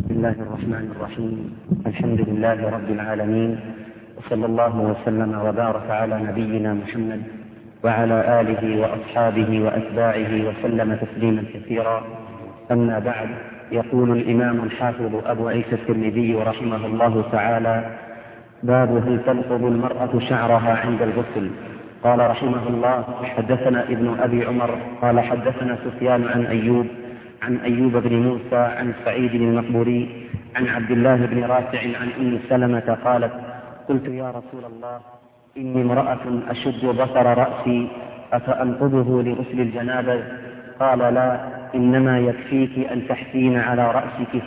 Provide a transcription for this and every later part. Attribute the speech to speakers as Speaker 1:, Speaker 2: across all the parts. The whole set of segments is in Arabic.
Speaker 1: بسم الله الرحمن الرحيم. الحمد لله رب العالمين، وصلى الله وسلم وبارك على نبينا محمد وعلى آله وأصحابه وأتباعه وسلم تسليما كثيرا. أما بعد، يقول الإمام الحافظ أبو عيسى الترمذي رحمه الله تعالى: باب هل تنقض المرأة شعرها عند الغسل؟ قال رحمه الله: حدثنا ابن أبي عمر قال حدثنا سفيان عن أيوب بن موسى عن سعيد المقبوري عن عبد الله بن رافع عن أم سلمة قالت: قلت يا رسول الله، إني امرأة أشد بصر رأسي، أفأنقضه لغسل الجنابة؟ قال: لا، إنما يكفيك أن تحثين على رأسك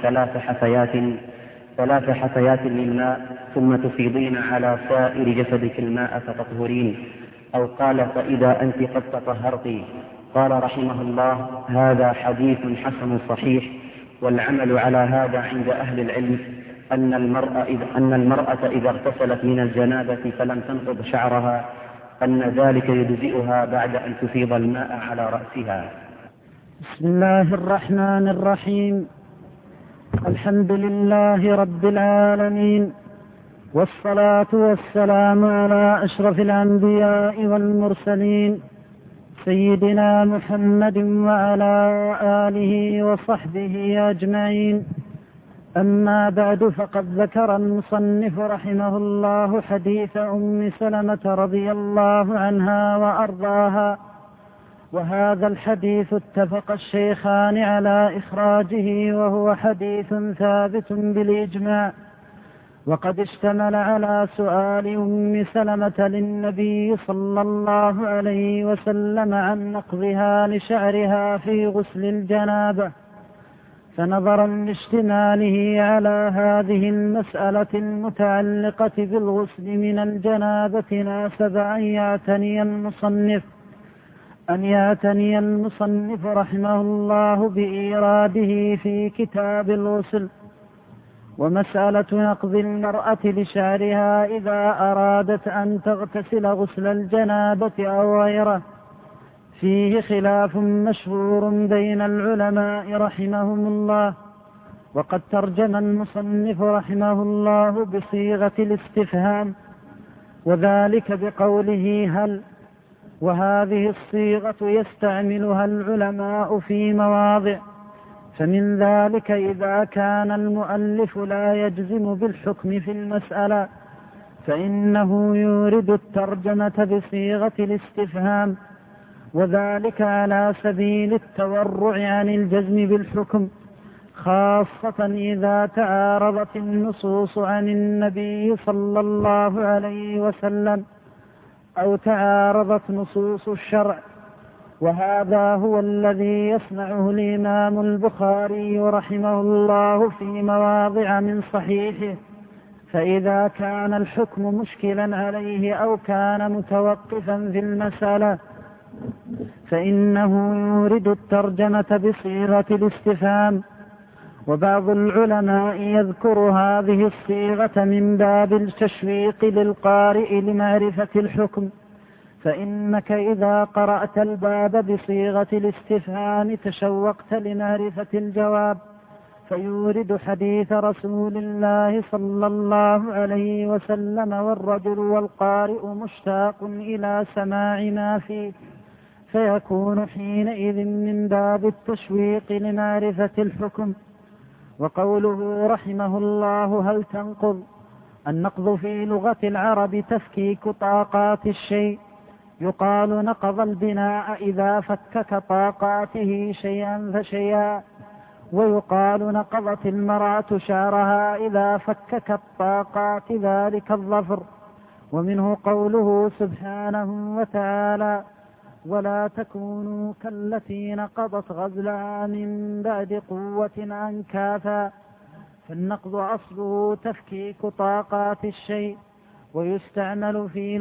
Speaker 1: ثلاث حثيات من ماء، ثم تفيضين على سائر جسدك الماء فتطهرين. أو قال: فإذا أنت قد تطهرت. قال رحمه الله: هذا حديث حسن صحيح، والعمل على هذا عند أهل العلم أن المرأة إذا اغتسلت من الجنابة فلم تنقض شعرها أن ذلك يجزئها بعد أن تفيض الماء على رأسها.
Speaker 2: بسم الله الرحمن الرحيم. الحمد لله رب العالمين، والصلاة والسلام على أشرف الأنبياء والمرسلين سيدنا محمد وعلى آله وصحبه أجمعين. أما بعد، فقد ذكر المصنف رحمه الله حديث أم سلمة رضي الله عنها وأرضاها، وهذا الحديث اتفق الشيخان على إخراجه، وهو حديث ثابت بالإجماع، وقد اشتمل على سؤال أم سلمة للنبي صلى الله عليه وسلم عن نقضها لشعرها في غسل الجنابة، فنظرا لاشتماله على هذه المسألة المتعلقة بالغسل من الجنابة ناسب أن يعتني المصنف رحمه الله بإيراده في كتاب الغسل. ومسألة نقض المرأة لشعرها إذا أرادت أن تغتسل غسل الجنابة أو غيره فيه خلاف مشهور بين العلماء رحمهم الله، وقد ترجم المصنف رحمه الله بصيغة الاستفهام، وذلك بقوله هل، وهذه الصيغة يستعملها العلماء في مواضع، فمن ذلك إذا كان المؤلف لا يجزم بالحكم في المسألة فإنه يورد الترجمة بصيغة الاستفهام، وذلك على سبيل التورع عن الجزم بالحكم، خاصة إذا تعارضت النصوص عن النبي صلى الله عليه وسلم أو تعارضت نصوص الشرع. وهذا هو الذي يصنعه الإمام البخاري رحمه الله في مواضع من صحيحه، فإذا كان الحكم مشكلا عليه أو كان متوقفا في المسألة فإنه يورد الترجمة بصيغة الاستفهام. وبعض العلماء يذكر هذه الصيغة من باب التشويق للقارئ لمعرفة الحكم، فإنك إذا قرأت الباب بصيغة الاستفهام تشوقت لمعرفة الجواب، فيورد حديث رسول الله صلى الله عليه وسلم: والرجل والقارئ مشتاق إلى سماع ما فيه، فيكون حينئذ من باب التشويق لمعرفة الحكم. وقوله رحمه الله هل تنقض، النقض في لغة العرب تفكيك طاقات الشيء، يقال نقض البناء إذا فكك طاقاته شيئا فشيئا، ويقال نقضت المرأة شعرها إذا فككت طاقات ذلك الظفر. ومنه قوله سبحانه وتعالى: ولا تكونوا كالتي نقضت غزلها من بعد قوة أنكاثا. فالنقض أصله تفكيك طاقات الشيء، ويستعمل في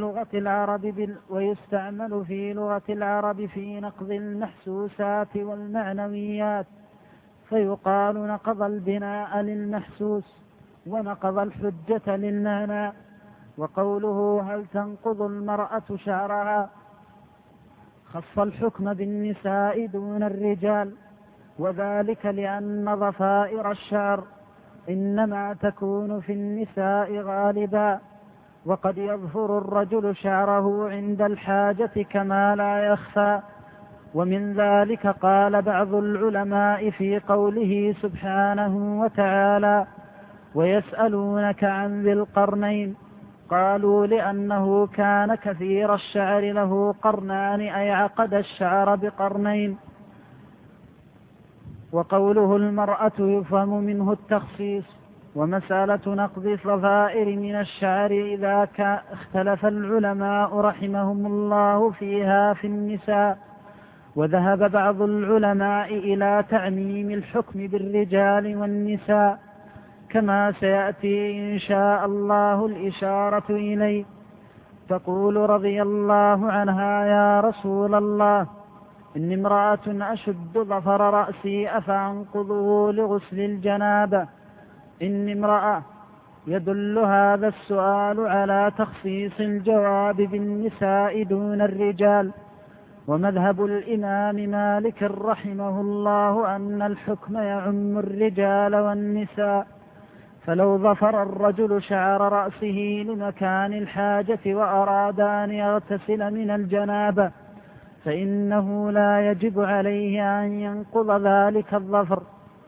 Speaker 2: لغة العرب في نقض المحسوسات والمعنويات، فيقال نقض البناء للمحسوس ونقض الحجة للمعنى. وقوله هل تنقض المرأة شعرها خص الحكم بالنساء دون الرجال، وذلك لأن ضفائر الشعر إنما تكون في النساء غالبا، وقد يظفر الرجل شعره عند الحاجة كما لا يخفى. ومن ذلك قال بعض العلماء في قوله سبحانه وتعالى: ويسألونك عن ذي القرنين، قالوا لأنه كان كثير الشعر له قرنان، أي عقد الشعر بقرنين. وقوله المرأة يفهم منه التخصيص. ومسألة نقض الضفائر من الشعر إذا اختلف العلماء رحمهم الله فيها في النساء، وذهب بعض العلماء إلى تعميم الحكم بالرجال والنساء، كما سيأتي إن شاء الله الإشارة إليه. تقول رضي الله عنها: يا رسول الله، إني امرأة أشد ظفر رأسي أفأنقضه لغسل الجنابة. إني امرأة. يدل هذا السؤال على تخصيص الجواب بالنساء دون الرجال. ومذهب الإمام مالك رحمه الله أن الحكم يعم الرجال والنساء، فلو ظفر الرجل شعر رأسه لمكان الحاجة وأراد أن يغتسل من الجنابة فإنه لا يجب عليه أن ينقض ذلك الظفر.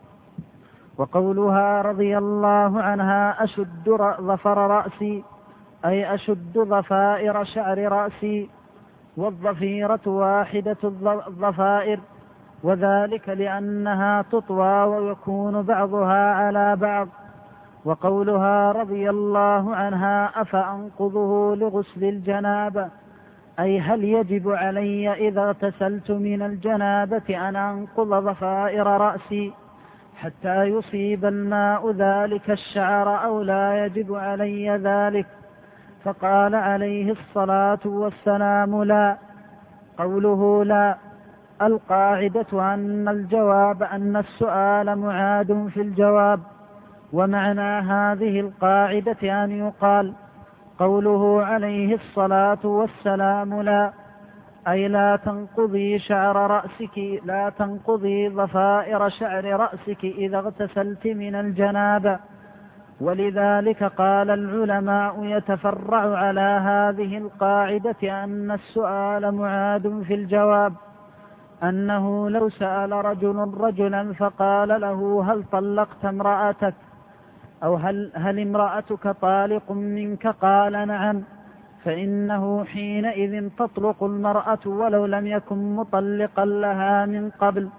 Speaker 2: وقولها رضي الله عنها: أشد ظفر رأسي، أي أشد ضفائر شعر رأسي، والضفيرة واحدة الضفائر، وذلك لأنها تطوى ويكون بعضها على بعض. وقولها رضي الله عنها: أفأنقضه لغسل الجنابة، أي هل يجب علي إذا اغتسلت من الجنابة أن أنقض ضفائر رأسي حتى يصيب الماء ذلك الشعر أو لا يجب علي ذلك؟ فقال عليه الصلاة والسلام: لا. قوله لا، القاعدة أن الجواب أن السؤال معاد في الجواب. ومعنى هذه القاعدة أن يقال: قوله عليه الصلاة والسلام لا، أي لا تنقضي شعر رأسك، لا تنقضي ضفائر شعر رأسك إذا اغتسلت من الجنابة. ولذلك قال العلماء يتفرع على هذه القاعدة أن السؤال معاد في الجواب، أنه لو سأل رجل رجلا فقال له: هل طلقت امرأتك؟ أو هل امرأتك طالق منك؟ قال: نعم، فإنه حينئذ تطلق المرأة ولو لم يكن مطلقا لها من قبل،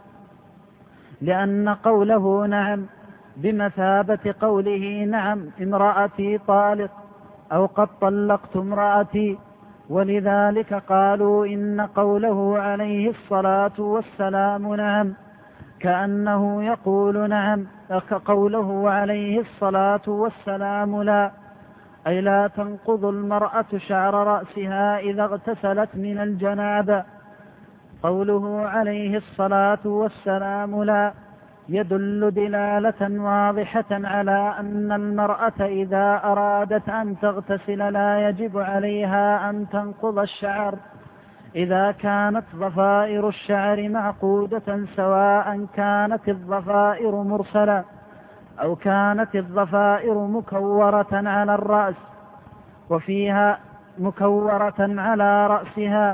Speaker 2: لأن قوله نعم بمثابة قوله: نعم امرأتي طالق، أو قد طلقت امرأتي. ولذلك قالوا إن قوله عليه الصلاة والسلام نعم كأنه يقول نعم، كقوله عليه الصلاة والسلام لا، أي لا تنقض المرأة شعر رأسها إذا اغتسلت من الجنابة. قوله عليه الصلاة والسلام لا يدل دلالة واضحة على أن المرأة إذا أرادت أن تغتسل لا يجب عليها أن تنقض الشعر إذا كانت ضفائر الشعر معقودة، سواء كانت الضفائر مرسلة أو كانت الضفائر مكورة على الرأس وفيها مكورة على رأسها.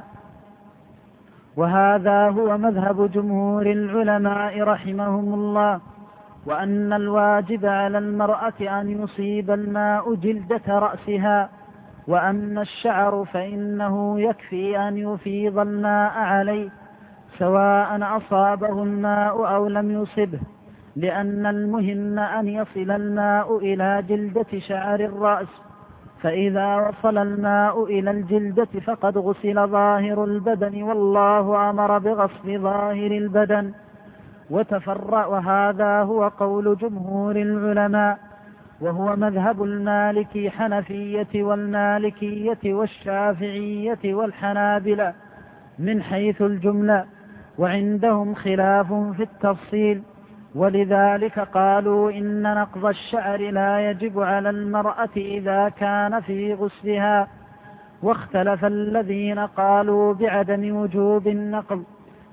Speaker 2: وهذا هو مذهب جمهور العلماء رحمهم الله، وأن الواجب على المرأة أن يصيب الماء جلدة رأسها، وأما الشعر فإنه يكفي أن يفيض الماء عليه سواء أصابه الماء أو لم يصبه، لأن المهم أن يصل الماء إلى جلدة شعر الرأس، فإذا وصل الماء إلى الجلدة فقد غسل ظاهر البدن، والله أمر بغسل ظاهر البدن. وتفرع، وهذا هو قول جمهور العلماء، وهو مذهب المالكي حنفية والمالكية والشافعية والحنابلة من حيث الجملة، وعندهم خلاف في التفصيل، ولذلك قالوا إن نقض الشعر لا يجب على المرأة إذا كان في غسلها. واختلف الذين قالوا بعدم وجوب النقض،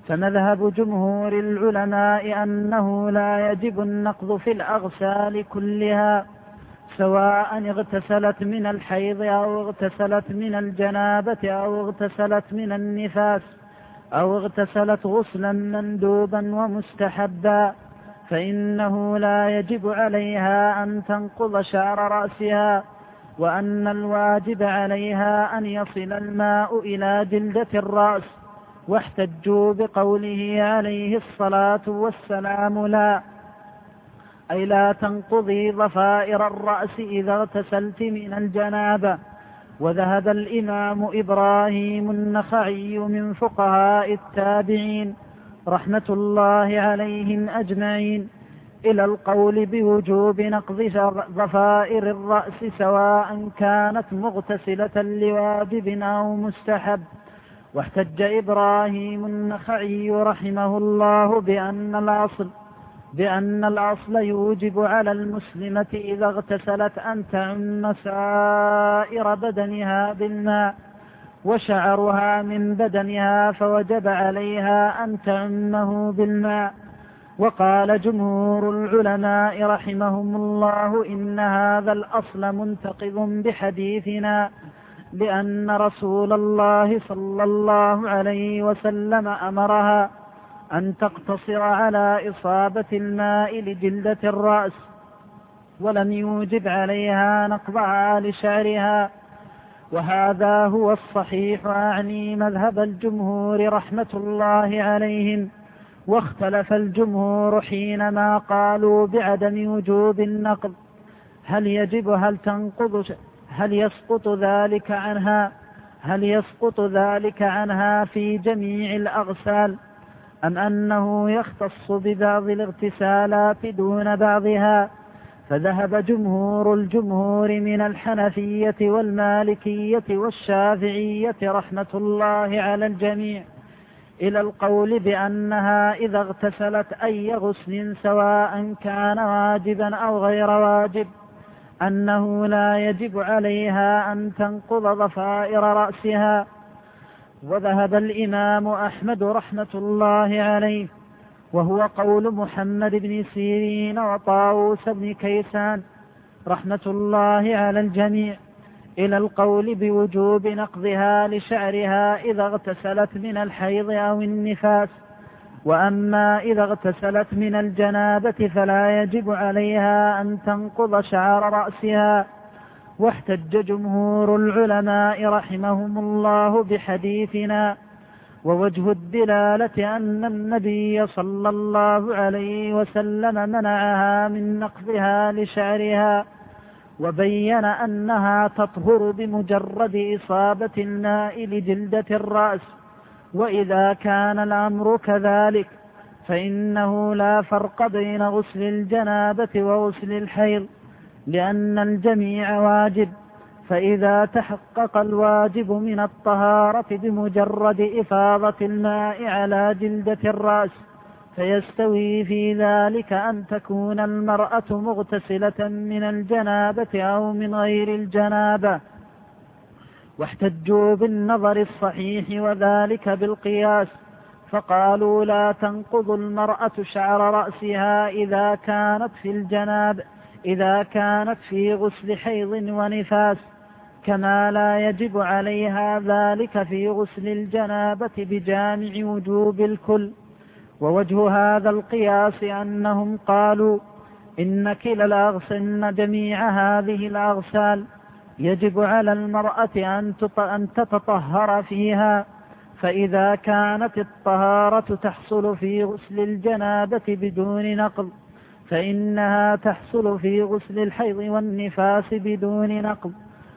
Speaker 2: فمذهب جمهور العلماء أنه لا يجب النقض في الأغسال كلها، سواء اغتسلت من الحيض أو اغتسلت من الجنابة أو اغتسلت من النفاس أو اغتسلت غسلا مندوبا ومستحبا، فإنه لا يجب عليها أن تنقض شعر رأسها، وأن الواجب عليها أن يصل الماء إلى جلدة الرأس. واحتجوا بقوله عليه الصلاة والسلام لا، أي لا تنقضي ضفائر الرأس إذا اغتسلت من الجنابة. وذهب الإمام إبراهيم النخعي من فقهاء التابعين رحمة الله عليهم أجمعين إلى القول بوجوب نقض ضفائر الرأس، سواء كانت مغتسلة لواجب أو مستحب. واحتج إبراهيم النخعي رحمه الله بأن الأصل يوجب على المسلمة إذا اغتسلت أن تعم سائر بدنها بالماء، وشعرها من بدنها فوجب عليها أن تعمه بالماء. وقال جمهور العلماء رحمهم الله إن هذا الأصل منتقض بحديثنا، لأن رسول الله صلى الله عليه وسلم أمرها أن تقتصر على إصابة الماء لجلدة الرأس، ولم يوجب عليها نقضها لشعرها. وهذا هو الصحيح، أعني مذهب الجمهور رحمة الله عليهم. واختلف الجمهور حينما قالوا بعدم وجوب النقض، هل تنقض، هل يسقط ذلك عنها في جميع الأغسال، أم أنه يختص ببعض الاغتسالات دون بعضها؟ فذهب جمهور الجمهور من الحنفية والمالكية والشافعية رحمة الله على الجميع إلى القول بأنها إذا اغتسلت أي غسل سواء كان واجبا أو غير واجب أنه لا يجب عليها أن تنقض ضفائر رأسها. وذهب الإمام أحمد رحمة الله عليه، وهو قول محمد بن سيرين وطاووس بن كيسان رحمة الله على الجميع، إلى القول بوجوب نقضها لشعرها إذا اغتسلت من الحيض أو النفاس. وأما إذا اغتسلت من الجنابة فلا يجب عليها أن تنقض شعر رأسها. واحتج جمهور العلماء رحمهم الله بحديثنا، ووجه الدلالة أن النبي صلى الله عليه وسلم منعها من نقضها لشعرها، وبين أنها تطهر بمجرد إصابة الماء لجلدة الرأس. وإذا كان الأمر كذلك فإنه لا فرق بين غسل الجنابة وغسل الحيض، لأن الجميع واجب، فإذا تحقق الواجب من الطهارة بمجرد إفاضة الماء على جلدة الرأس فيستوي في ذلك أن تكون المرأة مغتسلة من الجنابة أو من غير الجنابة. واحتجوا بالنظر الصحيح وذلك بالقياس، فقالوا لا تنقض المرأة شعر رأسها إذا كانت في غسل حيض ونفاس، كما لا يجب عليها ذلك في غسل الجنابة بجامع وجوب الكل. ووجه هذا القياس أنهم قالوا إن جميع هذه الأغسال يجب على المرأة أن تتطهر فيها، فإذا كانت الطهارة تحصل في غسل الجنابة بدون نقض فإنها تحصل في غسل الحيض والنفاس بدون نقض،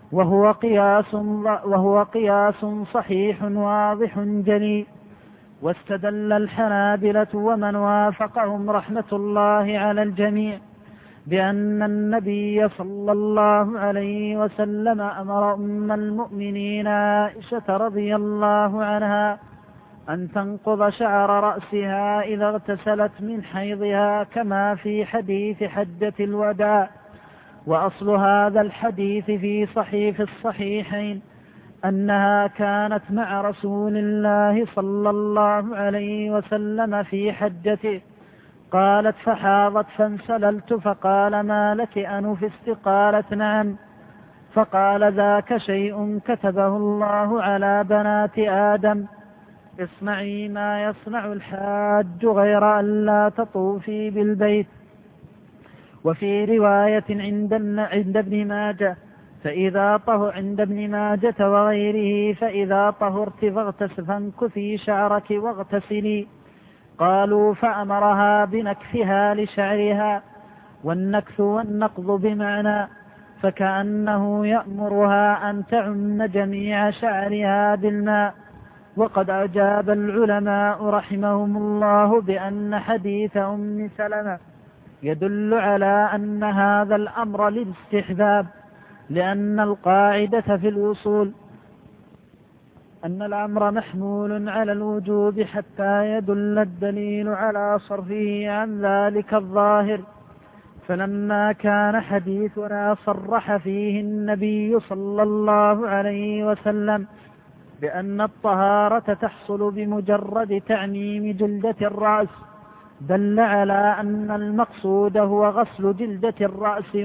Speaker 2: وهو قياس صحيح واضح جلي. واستدل الحنابلة ومن وافقهم رحمة الله على الجميع بأن النبي صلى الله عليه وسلم أمر أم المؤمنين عائشة رضي الله عنها أن تنقض شعر رأسها إذا اغتسلت من حيضها، كما في حديث حجة الوداع. وأصل هذا الحديث في الصحيحين أنها كانت مع رسول الله صلى الله عليه وسلم في حجته. قالت فحاضت فانسللت فقال ما لك أنفست؟ قالت نعم. فقال ذاك شيء كتبه الله على بنات آدم، اصنعي ما يصنع الحاج غير أن لا تطوفي بالبيت. وفي رواية عند ابن ماجه عند ابن ماجة وغيره فإذا طهرت فانكثي شعرك واغتسلي. قالوا فأمرها بنكثها لشعرها، والنكث والنقض بمعنى، فكأنه يأمرها أن تعم جميع شعرها بالماء. وقد أجاب العلماء رحمهم الله بأن حديث أم سلمة يدل على أن هذا الأمر للاستحباب، لأن القاعدة في الوصول أن الأمر محمول على الوجوب حتى يدل الدليل على صرفه عن ذلك الظاهر. فلما كان حديثنا صرح فيه النبي صلى الله عليه وسلم بأن الطهارة تحصل بمجرد تعميم جلدة الرأس، دل على أن المقصود هو غسل جلدة الرأس،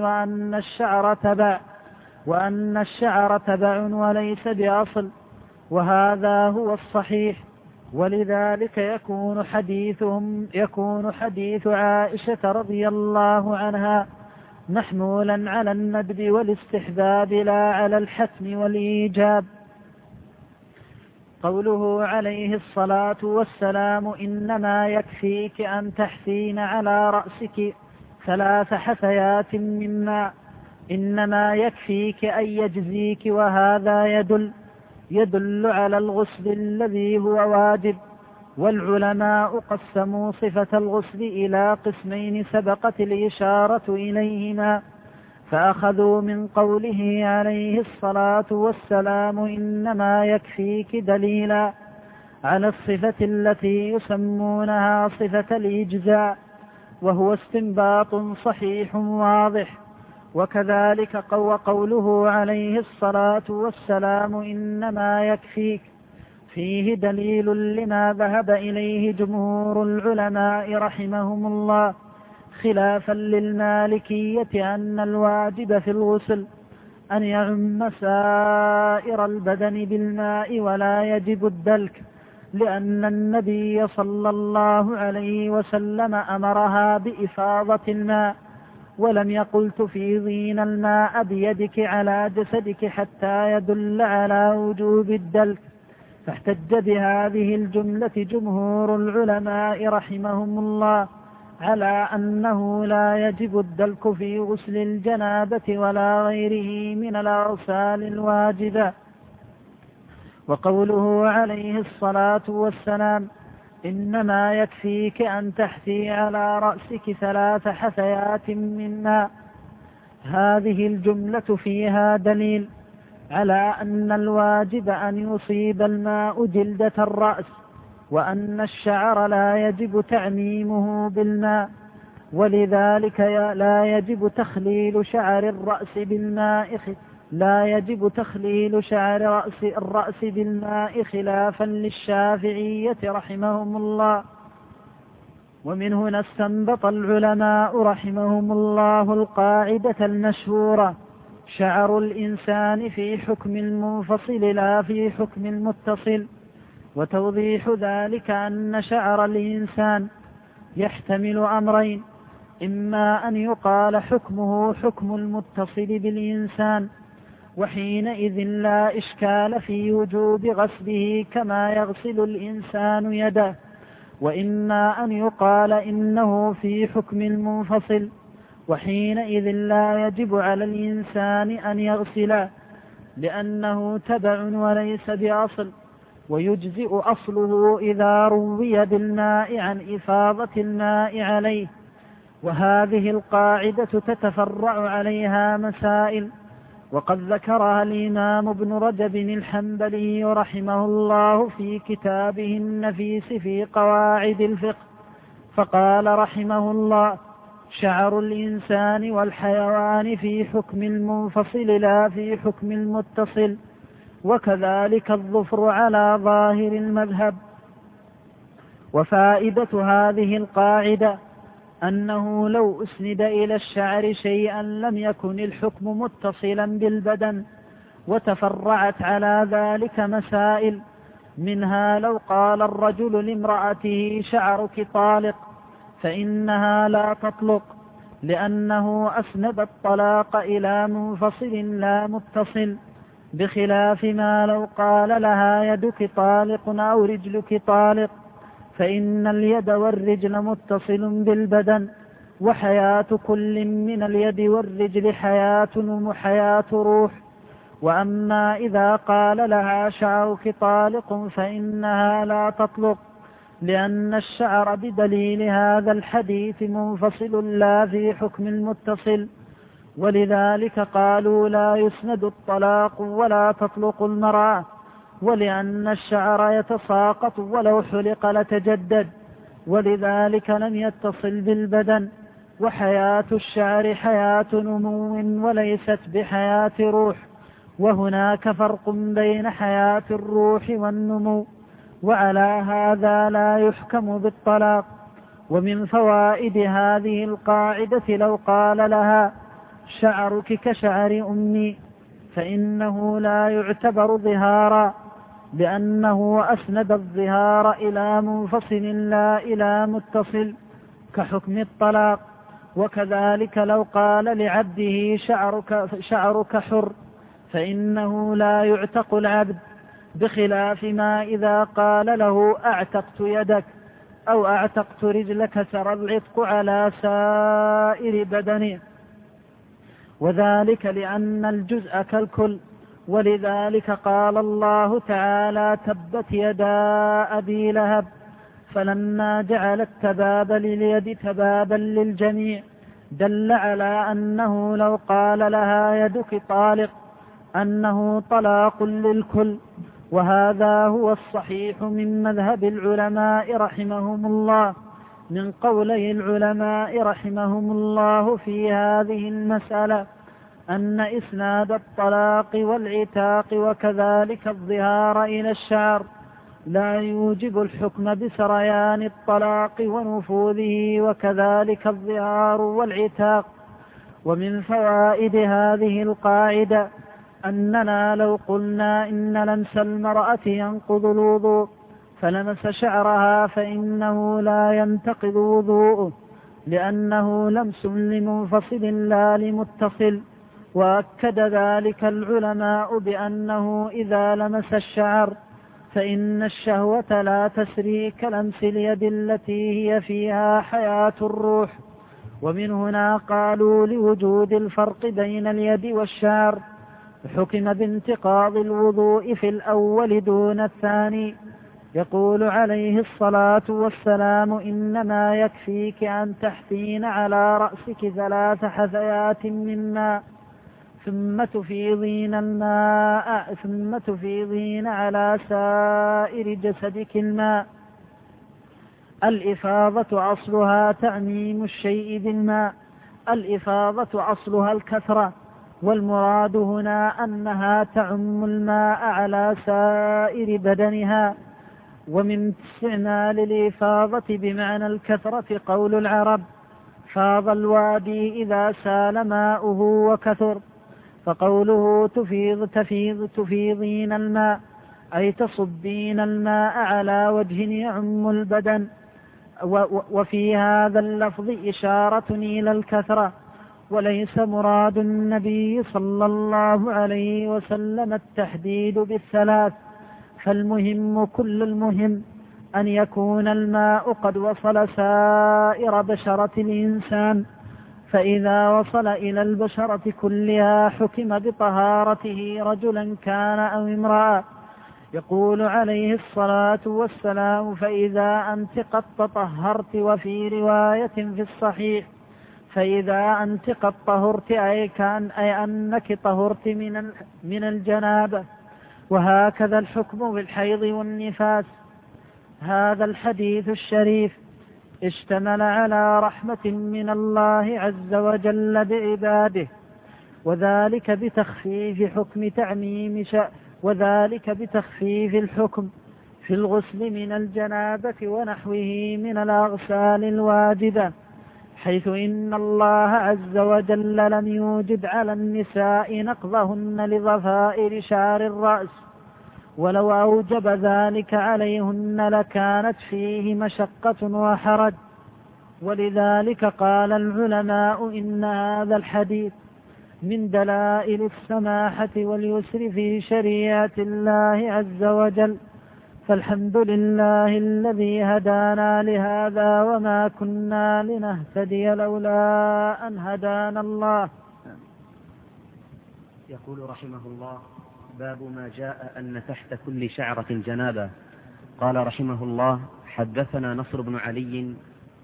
Speaker 2: وأن الشعر تبع وليس بأصل، وهذا هو الصحيح. ولذلك يكون حديث عائشة رضي الله عنها محمولا على الندب والاستحباب لا على الحتم والإيجاب. قوله عليه الصلاة والسلام إنما يكفيك أن تحثين على رأسك 3 حثيات من ماء، إنما يكفيك أن يجزيك، وهذا يدل على الغسل الذي هو واجب. والعلماء قسموا صفة الغسل إلى قسمين سبقت الإشارة إليهما، فأخذوا من قوله عليه الصلاة والسلام إنما يكفيك دليلا على الصفة التي يسمونها صفة الإجزاء، وهو استنباط صحيح واضح. وكذلك قوله عليه الصلاة والسلام إنما يكفيك فيه دليل لما ذهب إليه جمهور العلماء رحمهم الله، خلافا للمالكية أن الواجب في الغسل أن يعم سائر البدن بالماء ولا يجب الدلك، لأن النبي صلى الله عليه وسلم أمرها بإفاضة الماء، ولم يقل تفيضين الماء بيدك على جسدك حتى يدل على وجوب الدلك. فاحتج بهذه الجملة جمهور العلماء رحمهم الله على أنه لا يجب الدلك في غسل الجنابة ولا غيره من الأغسال الواجبة. وقوله عليه الصلاة والسلام إنما يكفيك أن تحثي على رأسك 3 حثيات من ماء، هذه الجملة فيها دليل على أن الواجب أن يصيب الماء جلدة الرأس، وأن الشعر لا يجب تعميمه بالماء، ولذلك لا يجب تخليل شعر الرأس بالماء خلافا للشافعية رحمهم الله. ومن هنا استنبط العلماء رحمهم الله القاعدة المشهورة شعر الإنسان في حكم المنفصل لا في حكم المتصل. وتوضيح ذلك أن شعر الإنسان يحتمل أمرين، إما أن يقال حكمه حكم المتصل بالإنسان، وحينئذ لا إشكال في وجوب غسله كما يغسل الإنسان يده، وإما أن يقال إنه في حكم المنفصل، وحينئذ لا يجب على الإنسان أن يغسله لأنه تبع وليس بأصل، ويجزئ أصله إذا روي بالماء عن إفاضة الماء عليه. وهذه القاعدة تتفرع عليها مسائل، وقد ذكرها الإمام ابن رجب الحنبلي رحمه الله في كتابه النفيس في قواعد الفقه، فقال رحمه الله شعر الإنسان والحيوان في حكم المنفصل لا في حكم المتصل، وكذلك الظفر على ظاهر المذهب. وفائدة هذه القاعدة أنه لو أسند إلى الشعر شيئا لم يكن الحكم متصلا بالبدن، وتفرعت على ذلك مسائل، منها لو قال الرجل لامرأته شعرك طالق فإنها لا تطلق، لأنه أسند الطلاق إلى منفصل لا متصل، بخلاف ما لو قال لها يدك طالق أو رجلك طالق، فإن اليد والرجل متصل بالبدن، وحياة كل من اليد والرجل حياة وحياة روح. وأما إذا قال لها شعرك طالق فإنها لا تطلق، لأن الشعر بدليل هذا الحديث منفصل لا في حكم المتصل، ولذلك قالوا لا يسند الطلاق ولا تطلق المرأة، ولأن الشعر يتساقط ولو حلق لتجدد، ولذلك لم يتصل بالبدن. وحياة الشعر حياة نمو وليست بحياة روح، وهناك فرق بين حياة الروح والنمو، وعلى هذا لا يحكم بالطلاق. ومن فوائد هذه القاعدة لو قال لها شعرك كشعر أمي فإنه لا يعتبر ظهارا، لأنه أسند الظهار إلى منفصل لا إلى متصل كحكم الطلاق. وكذلك لو قال لعبده شعرك حر فإنه لا يعتق العبد، بخلاف ما إذا قال له أعتقت يدك أو أعتقت رجلك سرى العتق على سائر بدنه، وذلك لأن الجزء كالكل. ولذلك قال الله تعالى تبت يدا أبي لهب، فلما جعل التباب لليد تبابا للجميع دل على أنه لو قال لها يدك طالق أنه طلاق للكل. وهذا هو الصحيح من مذهب العلماء رحمهم الله، من قولي العلماء رحمهم الله في هذه المسألة أن إسناد الطلاق والعتاق وكذلك الظهار إلى الشعر لا يوجب الحكم بسريان الطلاق ونفوذه، وكذلك الظهار والعتاق. ومن فوائد هذه القاعدة أننا لو قلنا إن لمس المرأة ينقض الوضوء فلمس شعرها فإنه لا ينتقض وضوءه، لأنه لمس لمنفصل لا لمتصل. وأكد ذلك العلماء بأنه إذا لمس الشعر فإن الشهوة لا تسري كلمس اليد التي هي فيها حياة الروح. ومن هنا قالوا لوجود الفرق بين اليد والشعر حكم بانتقاض الوضوء في الأول دون الثاني. يقول عليه الصلاة والسلام إنما يكفيك أن تحثين على رأسك 3 حثيات من ماء ثم تفيضين على سائر جسدك الماء. الإفاضة أصلها تعميم الشيء بالماء، الإفاضة أصلها الكثرة، والمراد هنا أنها تعم الماء على سائر بدنها. ومن استعمال الإفاضة بمعنى الكثرة قول العرب فاض الوادي إذا سال ماؤه وكثر، فقوله تفيضين الماء أي تصبين الماء على وجه يعم البدن. وفي هذا اللفظ إشارة إلى الكثرة، وليس مراد النبي صلى الله عليه وسلم التحديد بالثلاث، فالمهم كل المهم أن يكون الماء قد وصل سائر بشرة الإنسان، فإذا وصل إلى البشرة كلها حكم بطهارته رجلا كان أو امرأة. يقول عليه الصلاة والسلام فإذا أنت قد تطهرت، وفي رواية في الصحيح فإذا أنت قد طهرت أي أنك طهرت من الجنابة. وهكذا الحكم بالحيض والنفاس. هذا الحديث الشريف اشتمل على رحمة من الله عز وجل بعباده، وذلك بتخفيف حكم وذلك بتخفيف الحكم في الغسل من الجنابة ونحوه من الأغسال الواجبة، حيث إن الله عز وجل لم يوجب على النساء نقضهن لضفائر شعر الرأس، ولو أوجب ذلك عليهن لكانت فيه مشقة وحرج. ولذلك قال العلماء إن هذا الحديث من دلائل السماحة واليسر في شريعة الله عز وجل. فالحمد لله الذي هدانا لهذا وما كنا لنهتدي لولا أن هدانا الله.
Speaker 1: يقول رحمه الله: باب ما جاء أن تحت كل شعرة جنابة. قال رحمه الله: حدثنا نصر بن علي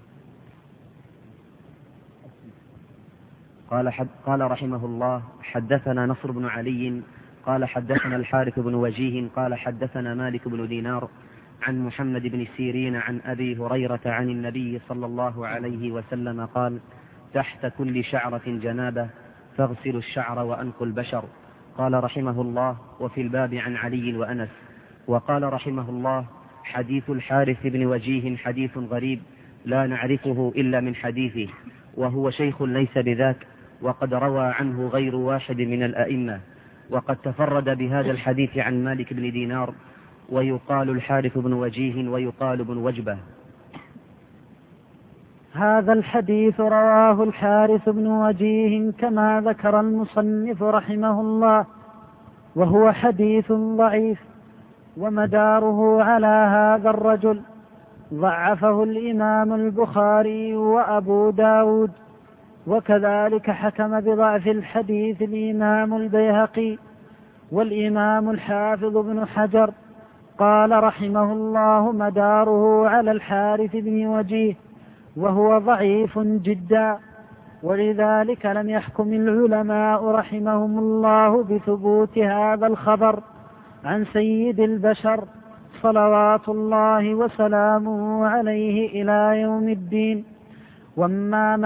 Speaker 1: قال رحمه الله: حدثنا نصر بن علي قال حدثنا الحارث بن وجيه قال حدثنا مالك بن دينار عن محمد بن سيرين عن أبي هريرة عن النبي صلى الله عليه وسلم قال: تحت كل شعرة جنابة فاغسلوا الشعر وأنقوا البشر. قال رحمه الله: وفي الباب عن علي وأنس. وقال رحمه الله: حديث الحارث بن وجيه حديث غريب لا نعرفه إلا من حديثه، وهو شيخ ليس بذاك، وقد روى عنه غير واحد من الأئمة، وقد تفرد بهذا الحديث عن مالك بن دينار، ويقال الحارث بن وجيه ويقال بن وجبة.
Speaker 2: هذا الحديث رواه الحارث بن وجيه كما ذكر المصنف رحمه الله، وهو حديث ضعيف، ومداره على هذا الرجل، ضعفه الإمام البخاري وأبو داود، وكذلك حكم بضعف الحديث الإمام البيهقي والإمام الحافظ بن حجر. قال رحمه الله: مداره على الحارث بن وجيه، وهو ضعيف جدا، ولذلك لم يحكم العلماء رحمهم الله بثبوت هذا الخبر عن سيد البشر صلوات الله وسلامه عليه إلى يوم الدين. وأما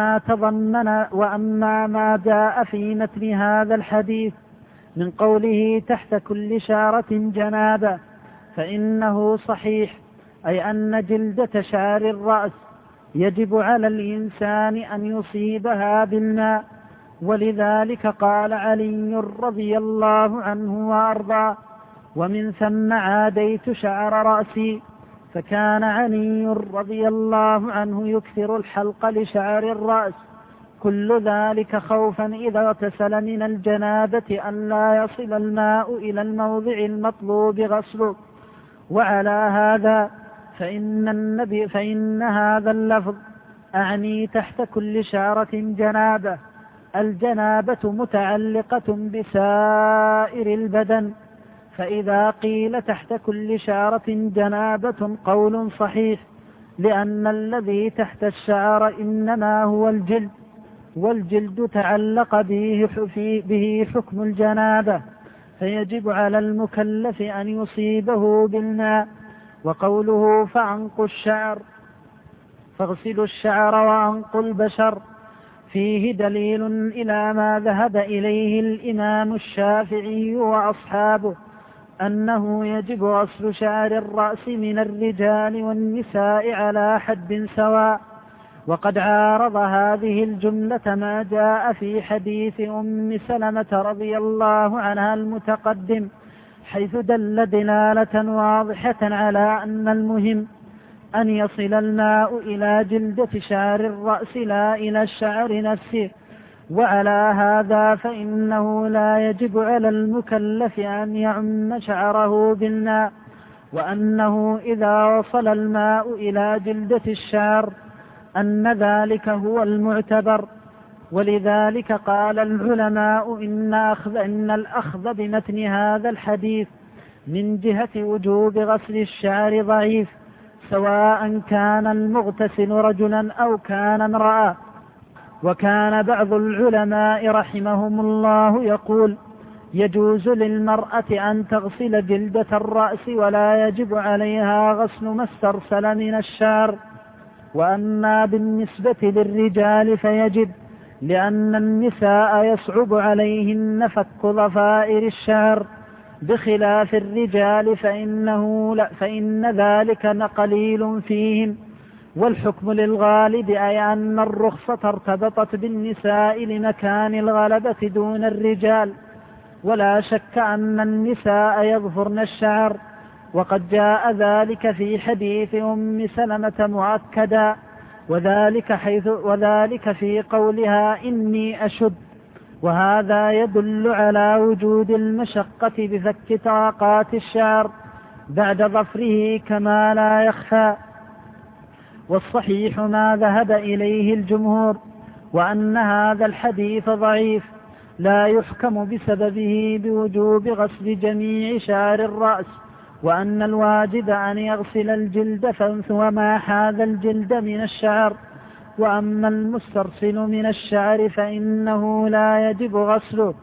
Speaker 2: ما جاء في متن هذا الحديث من قوله تحت كل شعرة جنابة فإنه صحيح، أي أن جلدة شعر الرأس يجب على الإنسان أن يصيبها بالماء، ولذلك قال علي رضي الله عنه وأرضاه: ومن ثم عاديت شعر رأسي. فكان علي رضي الله عنه يكثر الحلق لشعر الرأس، كل ذلك خوفا إذا اغتسل من الجنابة أن لا يصل الماء إلى الموضع المطلوب غسله. وعلى هذا فإن هذا اللفظ أعني تحت كل شعرة جنابة، الجنابة متعلقة بسائر البدن، فإذا قيل تحت كل شعرة جنابة قول صحيح، لأن الذي تحت الشعر إنما هو الجلد، والجلد تعلق به حكم الجنابة، فيجب على المكلف أن يصيبه بالماء. وقوله فأنقوا الشعر فاغسلوا الشعر وأنقوا البشر فيه دليل إلى ما ذهب إليه الإمام الشافعي وأصحابه، أنه يجب غسل شعر الرأس من الرجال والنساء على حد سواء. وقد عارض هذه الجملة ما جاء في حديث أم سلمة رضي الله عنها المتقدم، حيث دل دلالة واضحة على أن المهم أن يصل الماء إلى جلدة شعر الرأس لا إلى الشعر نفسه. وعلى هذا فإنه لا يجب على المكلف أن يعم شعره بالماء، وأنه إذا وصل الماء إلى جلدة الشعر أن ذلك هو المعتبر. ولذلك قال العلماء إن الأخذ بمتن هذا الحديث من جهة وجوب غسل الشعر ضعيف، سواء كان المغتسل رجلا أو كان امرأة. وكان بعض العلماء رحمهم الله يقول: يجوز للمرأة أن تغسل جلدة الرأس ولا يجب عليها غسل ما استرسل من الشعر. وأما بالنسبة للرجال فيجب، لأن النساء يصعب عليهن فك ضفائر الشعر، بخلاف الرجال فإن ذلك قليل فيهم. والحكم للغالب أي أن الرخصة ارتبطت بالنساء لمكان الغلبة دون الرجال، ولا شك أن النساء يظفرن الشعر، وقد جاء ذلك في حديث أم سلمة مؤكدا، وذلك في قولها إني أشد، وهذا يدل على وجود المشقة بفك طاقات الشعر بعد ظفره كما لا يخفى. والصحيح ما ذهب إليه الجمهور، وأن هذا الحديث ضعيف لا يحكم بسببه بوجوب غسل جميع شعر الرأس، وأن الواجب أن يغسل الجلد وما حاذ الجلد من الشعر، وأما المسترسل من الشعر فإنه لا يجب غسله.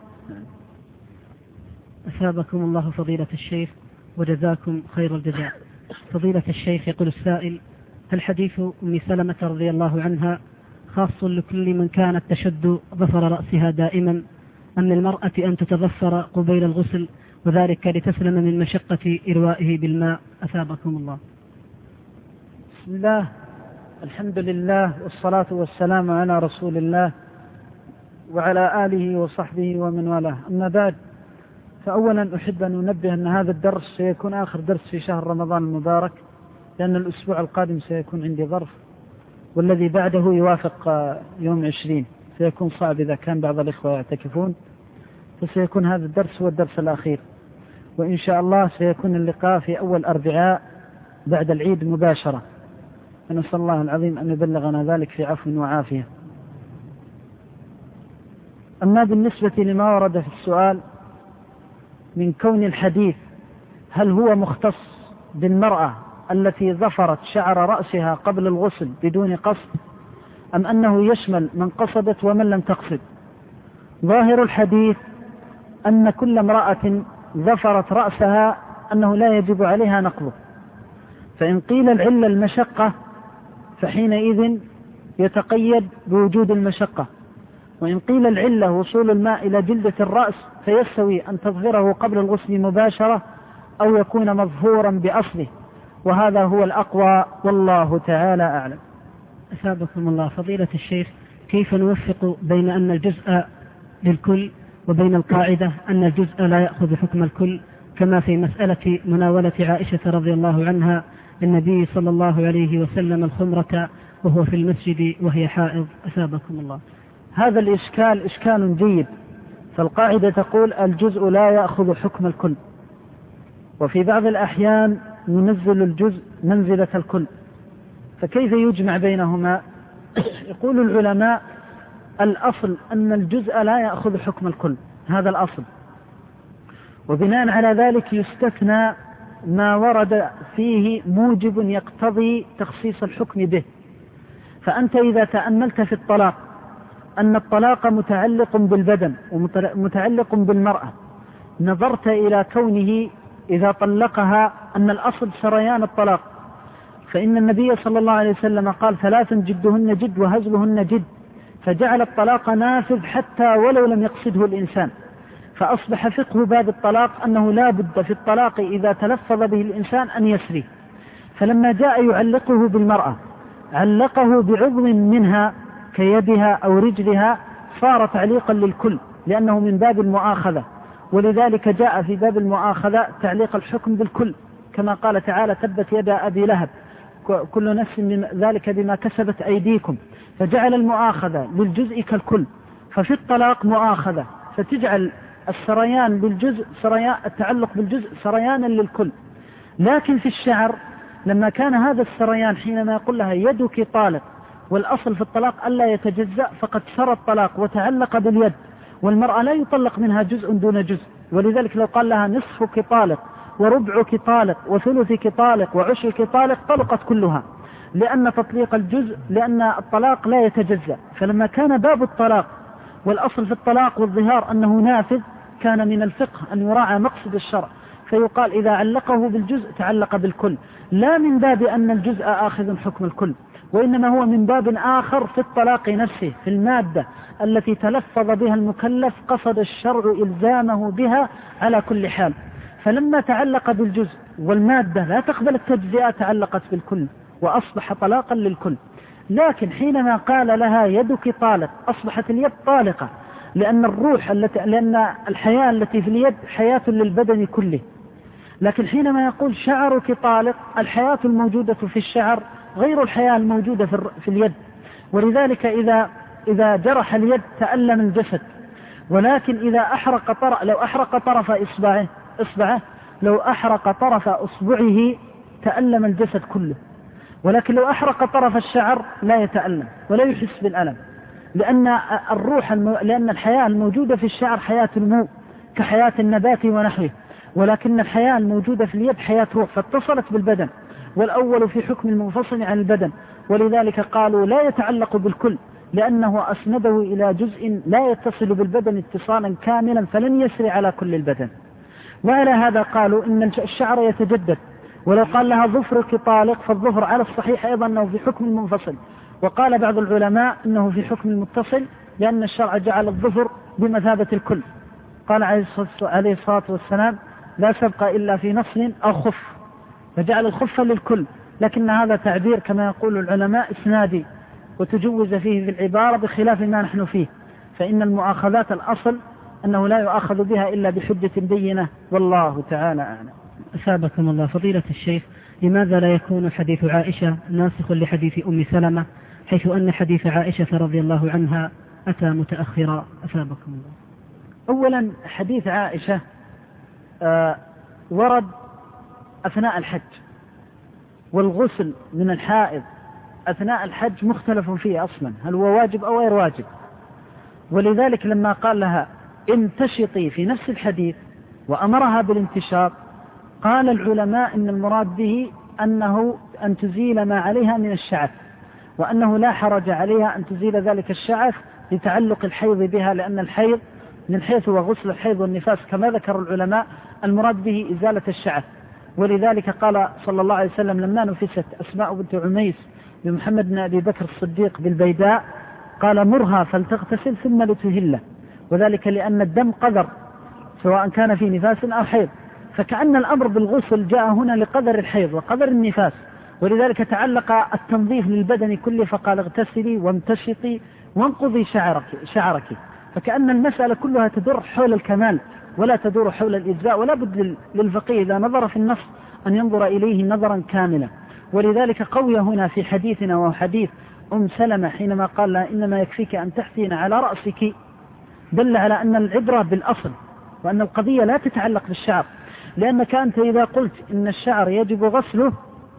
Speaker 3: أثابكم الله فضيلة الشيخ وجزاكم خير الجزاء. فضيلة الشيخ، يقول السائل: هل حديث أم سلمة رضي الله عنها خاص لكل من كانت تشد ظفر رأسها دائما، أم للمرأة أن تتظفر قبيل الغسل وذلك لتسلم من مشقة إروائه بالماء؟ أثابكم الله.
Speaker 2: بسم الله، الحمد لله، والصلاة والسلام على رسول الله وعلى آله وصحبه ومن والاه. أما بعد، فأولا أحب أن أنبه أن هذا الدرس سيكون آخر درس في شهر رمضان المبارك، لأن الأسبوع القادم سيكون عندي ظرف، والذي بعده يوافق يوم 20، سيكون صعب إذا كان بعض الإخوة يعتكفون، فسيكون هذا الدرس هو الدرس الأخير، وإن شاء الله سيكون اللقاء في أول أربعاء بعد العيد مباشرة، ونسأل الله العظيم أن يبلغنا ذلك في عفو وعافية. أما بالنسبة لما ورد في السؤال من كون الحديث هل هو مختص بالمرأة التي ظفرت شعر رأسها قبل الغسل بدون قصد، أم أنه يشمل من قصدت ومن لم تقصد؟ ظاهر الحديث أن كل امرأة ظفرت رأسها أنه لا يجب عليها نقضه، فإن قيل العلة المشقة فحينئذ يتقيد بوجود المشقة، وإن قيل العلة وصول الماء إلى جلدة الرأس فيستوي أن تظهره قبل الغسل مباشرة أو يكون مظهورا بأصله، وهذا هو الأقوى والله تعالى أعلم.
Speaker 3: أثابكم الله فضيلة الشيخ، كيف نوفق بين أن الجزء للكل وبين القاعدة أن الجزء لا يأخذ حكم الكل، كما في مسألة مناولة عائشة رضي الله عنها للنبي صلى الله عليه وسلم الخمرة وهو في المسجد وهي حائض؟ أثابكم الله.
Speaker 2: هذا الإشكال إشكال جيد، فالقاعدة تقول الجزء لا يأخذ حكم الكل، وفي بعض الأحيان ينزل الجزء منزلة الكل، فكيف يجمع بينهما؟ يقول العلماء الأصل أن الجزء لا يأخذ حكم الكل، هذا الأصل، وبناء على ذلك يستثنى ما ورد فيه موجب يقتضي تخصيص الحكم به. فأنت إذا تأملت في الطلاق أن الطلاق متعلق بالبدن ومتعلق بالمرأة، نظرت إلى كونه إذا طلقها أن الأصل سريان الطلاق، فإن النبي صلى الله عليه وسلم قال 3 جدهن جد وهزلهن جد، فجعل الطلاق نافذ حتى ولو لم يقصده الإنسان، فأصبح فقه باب الطلاق أنه لا بد في الطلاق إذا تلفظ به الإنسان أن يسري. فلما جاء يعلقه بالمرأة علقه بعضو منها كيدها أو رجلها، صار تعليقا للكل لأنه من باب المؤاخذة، ولذلك جاء في باب المؤاخذة تعليق الحكم بالكل، كما قال تعالى تبت يدا أبي لهب كل نفس من ذلك بما كسبت أيديكم، فجعل المؤاخذة للجزء كالكل. ففي الطلاق مؤاخذة فتجعل السريان بالجزء التعلق بالجزء سريانا للكل. لكن في الشعر لما كان هذا السريان حينما يقول لها يدك طالق، والأصل في الطلاق ألا يتجزأ، فقد سرى الطلاق وتعلق باليد، والمرأة لا يطلق منها جزء دون جزء، ولذلك لو قال لها نصفك طالق وربعك طالق وثلثك طالق وعشرك طالق طلقت كلها، لأن تطليق الجزء لأن الطلاق لا يتجزأ. فلما كان باب الطلاق والأصل في الطلاق والظهار أنه نافذ، كان من الفقه أن يراعى مقصد الشرع، فيقال إذا علقه بالجزء تعلق بالكل، لا من باب أن الجزء آخذ حكم الكل، وإنما هو من باب آخر في الطلاق نفسه، في المادة التي تلفظ بها المكلف قصد الشرع إلزامه بها على كل حال. فلما تعلق بالجزء والمادة لا تقبل التجزئة تعلقت بالكل وأصبح طلاقا للكل. لكن حينما قال لها يدك طالق أصبحت اليد طالقة، لأن لأن الحياة التي في اليد حياة للبدن كله. لكن حينما يقول شعرك طالق، الحياة الموجودة في الشعر غير الحياة الموجودة في اليد. ولذلك إذا جرح اليد تألم الجسد، ولكن إذا لو أحرق طرف إصبعه لو أحرق طرف أصبعه تألم الجسد كله. ولكن لو أحرق طرف الشعر لا يتألم ولا يحس بالألم، لأن الحياة الموجودة في الشعر حياة المو كحياة النبات ونحوه، ولكن الحياة الموجودة في اليد حياة روح فاتصلت بالبدن، والأول في حكم المنفصل عن البدن. ولذلك قالوا لا يتعلق بالكل، لأنه أسنده إلى جزء لا يتصل بالبدن اتصالا كاملا فلن يسري على كل البدن. وعلى هذا قالوا إن الشعر يتجدد، ولو قال لها ظفرك طالق فالظفر على الصحيح أيضا أنه في حكم المنفصل. وقال بعض العلماء أنه في حكم المتصل، لأن الشرع جعل الظفر بمثابة الكل. قال عليه الصلاة والسلام لا سبق إلا في نصل أو خف، فجعل الخف للكل. لكن هذا تعبير كما يقول العلماء إسنادي، وتجوز فيه في العبارة بخلاف ما نحن فيه، فإن المؤاخذات الأصل أنه لا يؤاخذ بها إلا بحجة بينة، والله تعالى أعلم.
Speaker 3: أثابكم الله. فضيلة الشيخ، لماذا لا يكون حديث عائشة ناسخ لحديث أم سلمة، حيث أن حديث عائشة رضي الله عنها أتى متأخرا؟ أثابكم الله.
Speaker 2: أولا حديث عائشة ورد أثناء الحج، والغسل من الحائض أثناء الحج مختلف فيه أصلا، هل هو واجب أو غير واجب. ولذلك لما قال لها انتشطي في نفس الحديث وأمرها بالانتشاط، قال العلماء إن المراد به أن تزيل ما عليها من الشعث، وأنه لا حرج عليها أن تزيل ذلك الشعث لتعلق الحيض بها، لأن الحيض من حيث هو غسل الحيض والنفاس كما ذكر العلماء المراد به إزالة الشعث. ولذلك قال صلى الله عليه وسلم لما نفست أسماء بنت عميس بمحمد بن أبي بكر الصديق بالبيداء قال مرها فلتغتسل ثم لتهله، وذلك لأن الدم قدر سواء كان في نفاس أو حيض، فكأن الأمر بالغسل جاء هنا لقدر الحيض وقدر النفاس، ولذلك تعلق التنظيف للبدن كله فقال اغتسلي وامتشطي وانقضي شعرك. فكأن المسألة كلها تدور حول الكمال ولا تدور حول الإجزاء، ولا بد للفقيه إذا نظر في النص أن ينظر إليه نظرا كاملا. ولذلك قوي هنا في حديثنا وهو حديث أم سلمة حينما قال لها إنما يكفيك أن تحثين على رأسك، دل على أن العبرة بالأصل، وأن القضية لا تتعلق بالشعر، لأنك أنت إذا قلت إن الشعر يجب غسله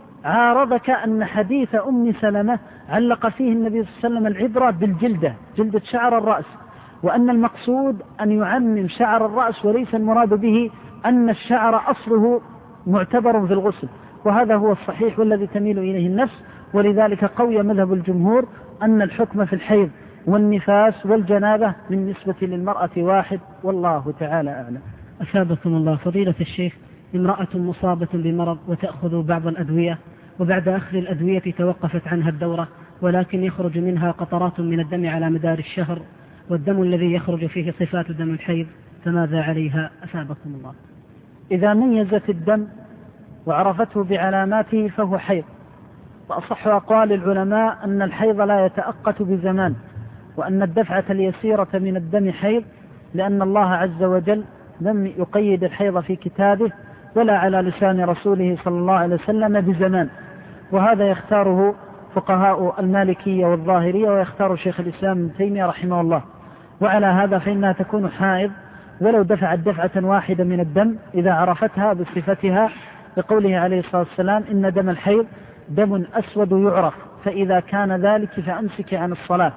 Speaker 2: عارضك أن حديث أم سلمة علق فيه النبي صلى الله عليه وسلم العبرة بالجلدة، جلدة شعر الرأس، وأن المقصود أن يعمم شعر الرأس، وليس المراد به أن الشعر أصله معتبر في الغسل، وهذا هو الصحيح والذي تميل إليه النفس. ولذلك قوي مذهب الجمهور أن الحكم في الحيض والنفاس والجنابة بالنسبة للمرأة واحد، والله تعالى أعلم.
Speaker 3: أثابكم الله. فضيلة الشيخ، امرأة مصابة بمرض وتأخذ بعض الأدوية، وبعد أخذ الأدوية توقفت عنها الدورة، ولكن يخرج منها قطرات من الدم على مدار الشهر، والدم الذي يخرج فيه صفات دم الحيض، فماذا عليها؟ أثابكم الله.
Speaker 2: إذا ميزت الدم وعرفته بعلاماته فهو حيض، وأصح أقوال العلماء أن الحيض لا يتأقت بزمان، وأن الدفعة اليسيرة من الدم حيض، لأن الله عز وجل لم يقيد الحيض في كتابه ولا على لسان رسوله صلى الله عليه وسلم بزمان، وهذا يختاره فقهاء المالكية والظاهرية، ويختار شيخ الإسلام ابن تيمية رحمه الله. وعلى هذا فإنها تكون حائض ولو دفعت دفعة واحدة من الدم إذا عرفتها بصفتها، لقوله عليه الصلاة والسلام إن دم الحيض دم أسود يعرف، فإذا كان ذلك فأمسك عن الصلاة.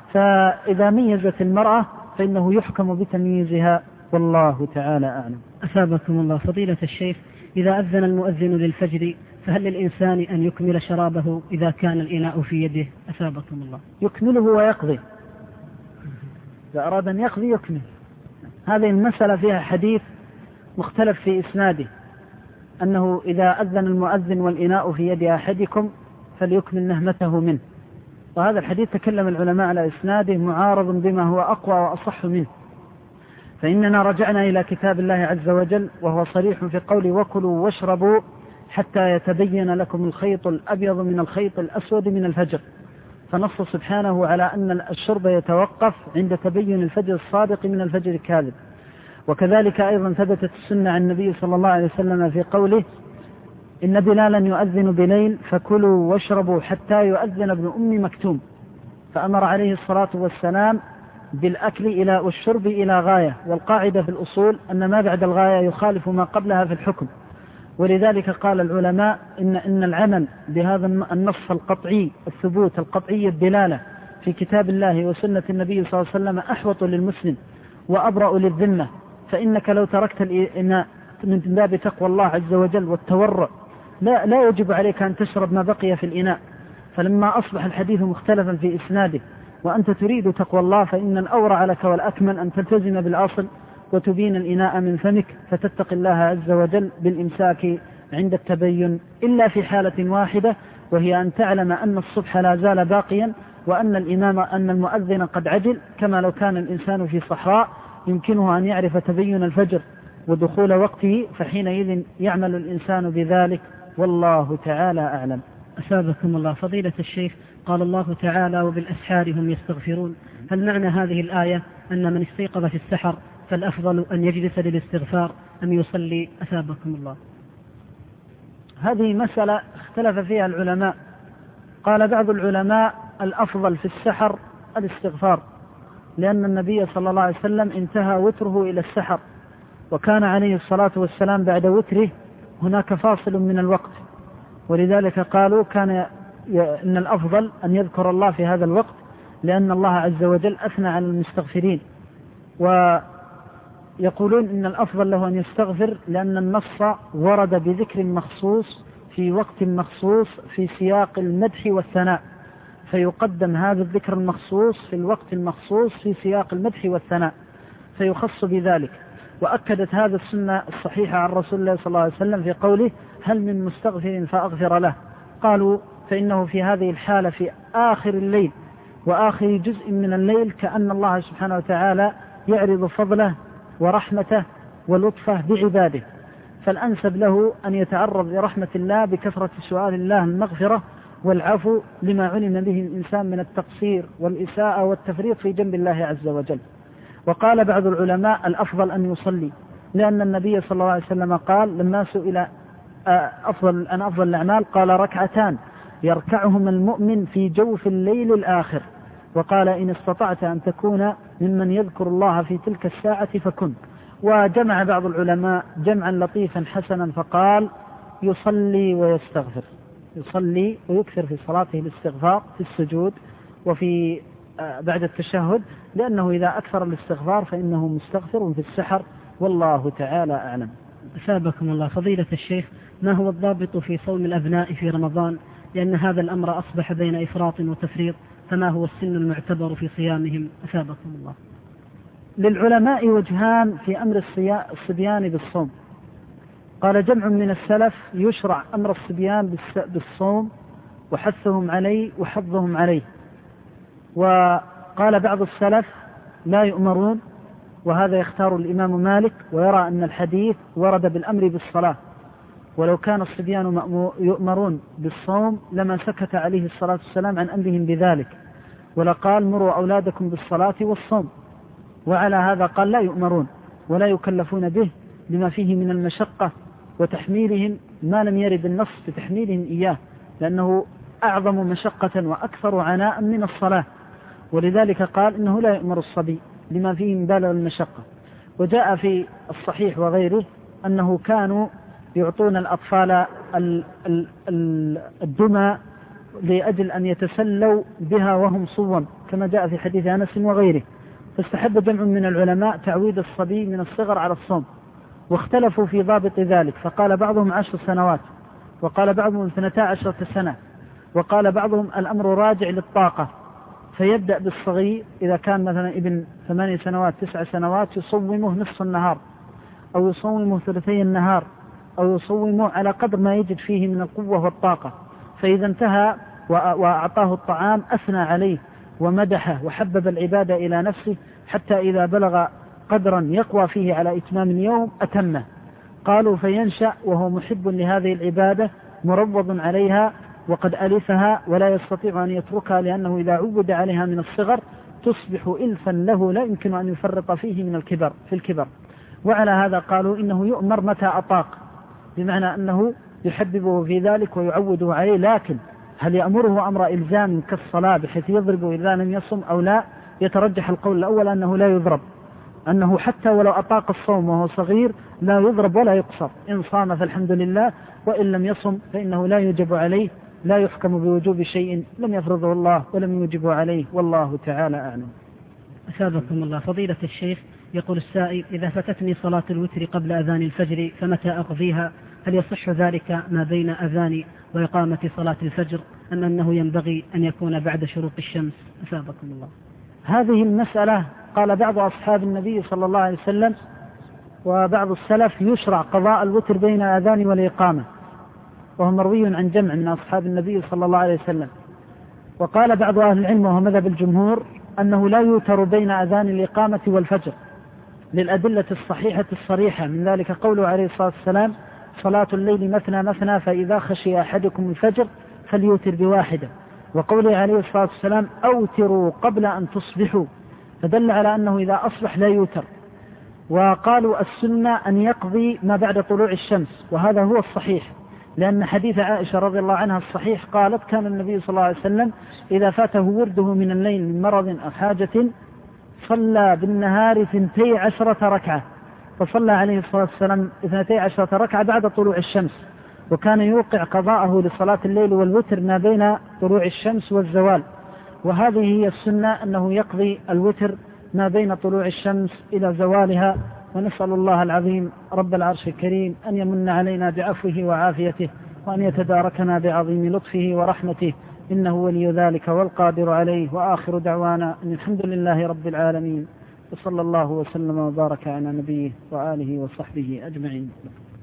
Speaker 2: فإذا ميزت المرأة فإنه يحكم بتمييزها، والله تعالى أعلم.
Speaker 3: أثابكم الله. فضيلة الشيخ، إذا أذن المؤذن للفجر فهل للإنسان أن يكمل شرابه إذا كان الإناء في يده؟ أثابكم الله.
Speaker 2: يكمله ويقضي، إذا أراد أن يقضي يكمل. هذه المسألة فيها حديث مختلف في إسناده، أنه إذا أذن المؤذن والإناء في يد أحدكم فليكمل نهمته منه، وهذا الحديث تكلم العلماء على إسناده معارض بما هو أقوى وأصح منه. فإننا رجعنا إلى كتاب الله عز وجل وهو صريح في قوله وكلوا واشربوا حتى يتبين لكم الخيط الأبيض من الخيط الأسود من الفجر، فنص سبحانه على أن الشرب يتوقف عند تبين الفجر الصادق من الفجر الكاذب. وكذلك أيضا ثبتت السنة عن النبي صلى الله عليه وسلم في قوله إن بلالا يؤذن بليل فكلوا واشربوا حتى يؤذن ابن أم مكتوم، فأمر عليه الصلاة والسلام بالأكل والشرب إلى غاية، والقاعدة في الأصول أن ما بعد الغاية يخالف ما قبلها في الحكم. ولذلك قال العلماء إن العمل بهذا النص القطعي الثبوت القطعي الدلالة في كتاب الله وسنة النبي صلى الله عليه وسلم أحوط للمسلم وأبرأ للذمة، فإنك لو تركت الإناء من باب تقوى الله عز وجل والتورع لا يجب عليك أن تشرب ما بقي في الإناء. فلما أصبح الحديث مختلفا في إسناده وأنت تريد تقوى الله فإن الأورع لك والأكمل أن تلتزم بالأصل وتبين الإناء من فمك، فتتقي الله عز وجل بالإمساك عند التبين، إلا في حالة واحدة وهي أن تعلم أن الصبح لا زال باقيا وأن أن المؤذن قد عجل، كما لو كان الإنسان في صحراء يمكنه أن يعرف تبين الفجر ودخول وقته، فحينئذ يعمل الإنسان بذلك، والله تعالى أعلم.
Speaker 3: أثابكم الله. فضيلة الشيخ، قال الله تعالى وبالأسحار هم يستغفرون، هل معنى هذه الآية أن من استيقظ في السحر فالأفضل أن يجلس للاستغفار أم يصلي؟ أثابكم الله.
Speaker 2: هذه مسألة اختلف فيها العلماء. قال بعض العلماء الأفضل في السحر الاستغفار، لأن النبي صلى الله عليه وسلم انتهى وتره إلى السحر، وكان عليه الصلاة والسلام بعد وتره هناك فاصل من الوقت، ولذلك قالوا إن الأفضل أن يذكر الله في هذا الوقت، لأن الله عز وجل أثنى على المستغفرين، ويقولون إن الأفضل له أن يستغفر لأن النص ورد بذكر مخصوص في وقت مخصوص في سياق المدح والثناء، فيقدم هذا الذكر المخصوص في الوقت المخصوص في سياق المدح والثناء فيخص بذلك. وأكدت هذا السنة الصحيحة عن رسول الله صلى الله عليه وسلم في قوله هل من مستغفر فأغفر له؟ قالوا فإنه في هذه الحالة في آخر الليل وآخر جزء من الليل كأن الله سبحانه وتعالى يعرض فضله ورحمته ولطفه بعباده، فالأنسب له أن يتعرض لرحمة الله بكثرة سؤال الله المغفرة والعفو لما علم به الإنسان من التقصير والإساءة والتفريط في جنب الله عز وجل. وقال بعض العلماء الأفضل أن يصلي، لأن النبي صلى الله عليه وسلم قال لما سئل أفضل الأعمال قال ركعتان يركعهما المؤمن في جوف الليل الآخر، وقال إن استطعت أن تكون ممن يذكر الله في تلك الساعة فكن. وجمع بعض العلماء جمعا لطيفا حسنا فقال يصلي ويستغفر، يصلي ويكثر في صلاته الاستغفار في السجود وفي بعد التشهد، لأنه إذا أكثر الاستغفار فإنه مستغفر في السحر، والله تعالى أعلم.
Speaker 3: أثابكم الله. فضيلة الشيخ، ما هو الضابط في صوم الأبناء في رمضان؟ لأن هذا الأمر أصبح بين إفراط وتفريط، فما هو السن المعتبر في صيامهم؟ أثابكم الله.
Speaker 2: للعلماء وجهان في أمر الصبيان بالصوم. قال جمع من السلف يشرع أمر الصبيان بالصوم وحثهم عليه وحظهم عليه، وقال بعض السلف لا يؤمرون، وهذا يختار الإمام مالك ويرى أن الحديث ورد بالأمر بالصلاة، ولو كان الصبيان يؤمرون بالصوم لما سكت عليه الصلاة والسلام عن أمرهم بذلك، ولقال مروا أولادكم بالصلاة والصوم، وعلى هذا قال لا يؤمرون ولا يكلفون به لما فيه من المشقة وتحميلهم ما لم يرد النص بتحميلهم إياه، لأنه أعظم مشقة وأكثر عناء من الصلاة، ولذلك قال إنه لا يؤمر الصبي لما فيه من بالغ المشقة. وجاء في الصحيح وغيره أنه كانوا يعطون الأطفال الدمى لأجل أن يتسلوا بها وهم صوم، كما جاء في حديث أنس وغيره، فاستحب جمع من العلماء تعويد الصبي من الصغر على الصوم، واختلفوا في ضابط ذلك، فقال بعضهم 10 سنوات، وقال بعضهم 12 سنة، وقال بعضهم الأمر راجع للطاقة، فيبدأ بالصغير إذا كان مثلا ابن 8 سنوات 9 سنوات يصومه نصف النهار أو يصومه ثلثي النهار أو يصومه على قدر ما يجد فيه من القوة والطاقة، فإذا انتهى وأعطاه الطعام أثنى عليه ومدحه وحبب العبادة إلى نفسه، حتى إذا بلغ قدرا يقوى فيه على إتمام اليوم أتمه. قالوا فينشأ وهو محب لهذه العبادة مروض عليها وقد ألفها ولا يستطيع أن يتركها، لأنه إذا عود عليها من الصغر تصبح إلفا له لا يمكن أن يفرط فيه في الكبر. وعلى هذا قالوا إنه يؤمر متى أطاق، بمعنى أنه يحببه في ذلك ويعوده عليه، لكن هل يأمره أمر إلزام كالصلاة بحيث يضرب إذا لم يصم أو لا؟ يترجح القول الأول أنه لا يضرب، أنه حتى ولو أطاق الصوم وهو صغير لا يضرب ولا يقصر، إن صام فالحمد لله، وإن لم يصم فإنه لا يجب عليه، لا يحكم بوجوب شيء لم يفرضه الله ولم يوجبه عليه، والله تعالى أعلم.
Speaker 3: أثابكم الله. فضيلة الشيخ، يقول السائل: إذا فاتتني صلاة الوتر قبل أذان الفجر فمتى أقضيها؟ هل يصح ذلك ما بين أذان وإقامة صلاة الفجر أم أنه ينبغي أن يكون بعد شروق الشمس؟ أثابكم الله.
Speaker 2: هذه المسألة قال بعض أصحاب النبي صلى الله عليه وسلم وبعض السلف يشرع قضاء الوتر بين الأذان والإقامة، وهو مروي عن جمع من أصحاب النبي صلى الله عليه وسلم. وقال بعض أهل العلم وهو مذهب الجمهور أنه لا يوتر بين أذان الإقامة والفجر للأدلة الصحيحة الصريحة، من ذلك قوله عليه الصلاة والسلام: صلاة الليل مثنى مثنى فإذا خشي أحدكم الفجر فليوتر بواحدة، وقوله عليه الصلاة والسلام: أوتروا قبل أن تصبحوا، فدل على أنه إذا أصبح لا يوتر. وقالوا السنة أن يقضي ما بعد طلوع الشمس، وهذا هو الصحيح، لأن حديث عائشة رضي الله عنها الصحيح قالت: كان النبي صلى الله عليه وسلم إذا فاته ورده من الليل من مرض أو حاجة صلى بالنهار 12 ركعة، فصلى عليه الصلاة والسلام 12 ركعة بعد طلوع الشمس، وكان يوقع قضاءه لصلاة الليل والوتر ما بين طلوع الشمس والزوال. وهذه هي السنة، أنه يقضي الوتر ما بين طلوع الشمس إلى زوالها. ونسأل الله العظيم رب العرش الكريم أن يمن علينا بعفوه وعافيته، وأن يتداركنا بعظيم لطفه ورحمته، إنه ولي ذلك والقادر عليه. وآخر دعوانا أن الحمد لله رب العالمين، وصلى الله وسلم وبارك على نبيه وآله وصحبه أجمعين.